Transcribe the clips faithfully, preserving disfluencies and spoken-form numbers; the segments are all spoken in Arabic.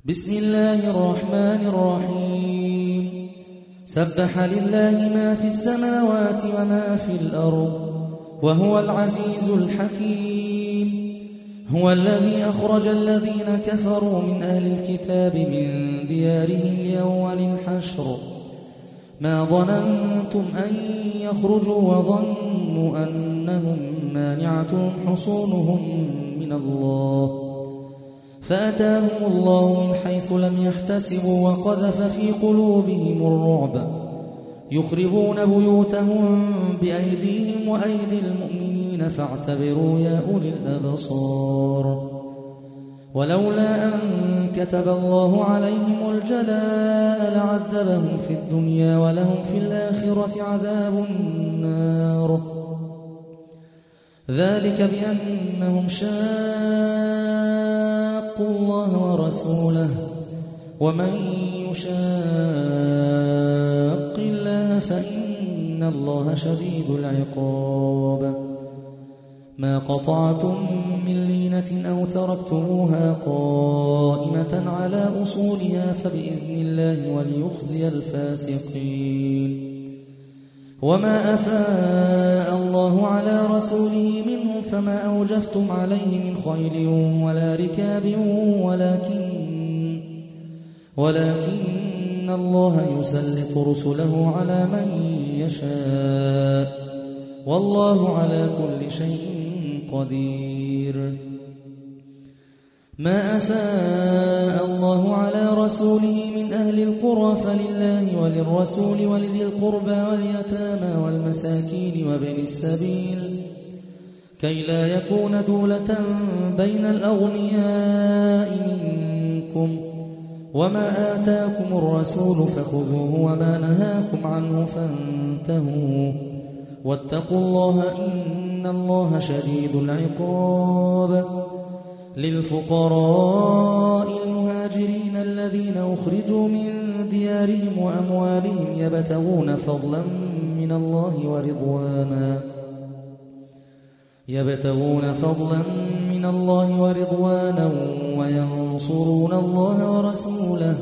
بسم الله الرحمن الرحيم سبح لله ما في السماوات وما في الأرض وهو العزيز الحكيم هو الذي أخرج الذين كفروا من أهل الكتاب من ديارهم لأول الحشر ما ظننتم أن يخرجوا وظنوا أنهم مانعتهم حصونهم من الله فأتاهم الله من حيث لم يحتسبوا وقذف في قلوبهم الرعب يخربون بيوتهم بأيديهم وأيدي المؤمنين فاعتبروا يا أولي الأبصار ولولا أن كتب الله عليهم الجلاء لعذبهم في الدنيا ولهم في الآخرة عذاب النار ذلك بأنهم شاقوا الله ورسوله ومن يشاق الله فإن الله شديد العقاب ما قطعتم من لينة أو تركتموها قائمة على أصولها فبإذن الله وليخزي الفاسقين وما أفاء الله على رسوله منهم فما أوجفتم عليه من خيل ولا ركاب ولكن ولكن الله يسلط رسله على من يشاء والله على كل شيء قدير ما أفاء الله على رسوله من أهل القرى فلله وللرسول ولذي القربى واليتامى والمساكين وابن السبيل كي لا يكون دولة بين الأغنياء منكم وما آتاكم الرسول فخذوه وما نهاكم عنه فانتهوا واتقوا الله إن الله شديد العقاب للفقراء المهاجرين الذين أخرجوا من ديارهم وأموالهم يبتغون فضلا من الله ورضوانا يبتغون فضلا من الله ورضوانا وينصرون الله ورسوله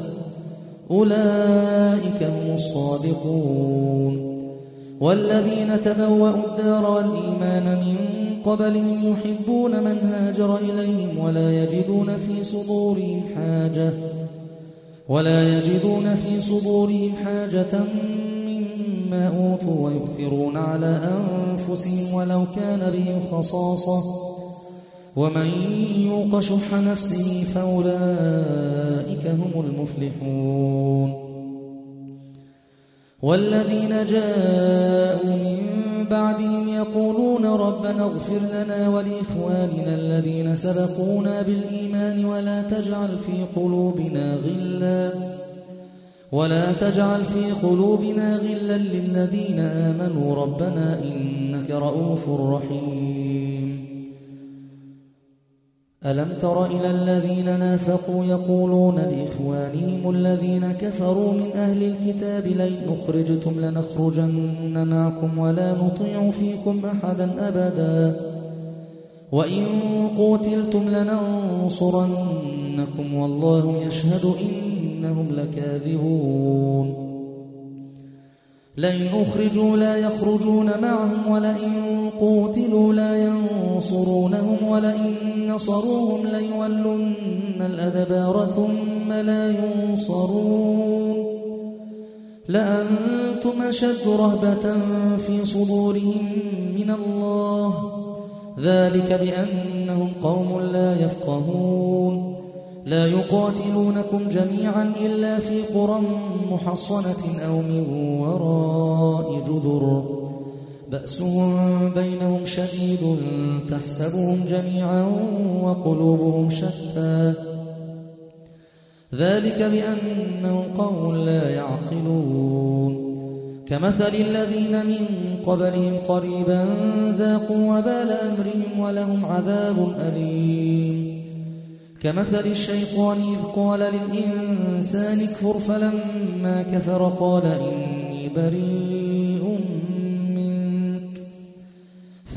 أولئك هم الصادقون والذين تبوأوا الدار والإيمان من قبلهم يحبون من هاجر إليهم ولا يجدون في صدورهم حاجة ولا يجدون في صدورهم حاجة مما أوتوا ويؤثرون على أنفسهم ولو كان بهم خصاصة ومن يوق شح نفسه فأولئك هم المفلحون والذين جاءوا من بعدهم يقولون ربنا اغفر لنا ولإخواننا الذين سبقونا بالإيمان ولا تجعل في قلوبنا غلا ولا تجعل في قلوبنا غلا للذين آمنوا ربنا إنك رؤوف رحيم ألم تر إلى الذين نافقوا يقولون لإخوانهم الذين كفروا من أهل الكتاب لئن أخرجتم لنخرجن معكم ولا نطيع فيكم أحدا أبدا وإن قتلتم لننصرنكم والله يشهد إنهم لكاذبون لئن أخرجوا لا يخرجون معهم ولئن قوتلوا لا ينصرونهم ولئن نصروهم ليولن الأدبار ثم لا ينصرون لأنتم أشد رهبة في صدورهم من الله ذلك بأنهم قوم لا يفقهون لا يقاتلونكم جميعا إلا في قرى محصنة أو من وراء جدر بأسهم بينهم شديد تحسبهم جميعا وقلوبهم شتى ذلك بأنهم قوم لا يعقلون كمثل الذين من قبلهم قريبا ذاقوا وبال أمرهم ولهم عذاب أليم كمثل الشيطان إذ قال للإنسان اكفر فلما كفر قال إني بريء منك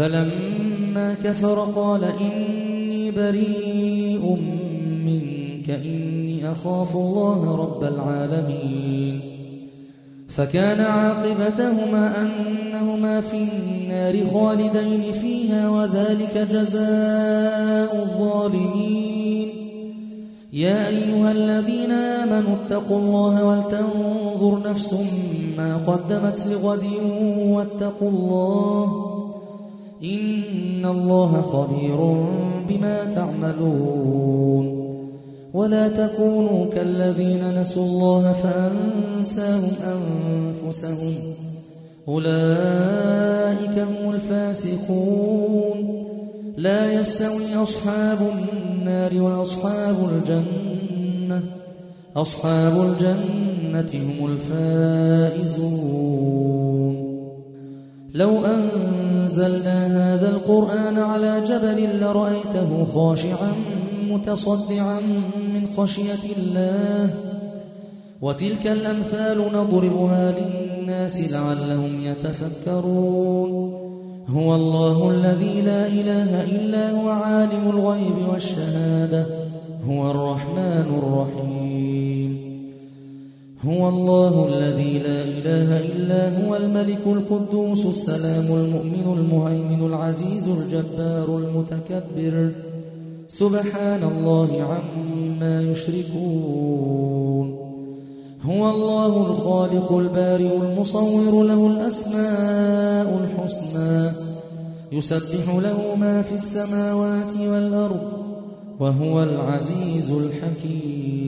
فلما كفر قال إني بريء منك إني أخاف الله رب العالمين. فكان عاقبتهما أنهما في النار خالدين فيها وذلك جزاء الظالمين. يا أيها الذين آمنوا اتقوا الله ولتنظر نفس ما قدمت لغد واتقوا الله إن الله خبير بما تعملون. ولا تكونوا كالذين نسوا الله فأنساهم أنفسهم أولئك هم الفاسقون. لا يستوي أصحاب النار وأصحاب الجنة أصحاب الجنة هم الفائزون. لو أنزلنا هذا القرآن على جبل لرأيته خاشعا متصدعا من خشية الله. وتلك الأمثال نضربها للناس لعلهم يتفكرون. هو الله الذي لا إله إلا هو عالم الغيب والشهادة هو الرحمن الرحيم. هو الله الذي لا إله إلا هو الملك القدوس السلام المؤمن المهيمن العزيز الجبار المتكبر سبحان الله عما يشركون. هو الله الخالق البارئ المصور له الأسماء الحسنى يسبح له ما في السماوات والأرض وهو العزيز الحكيم.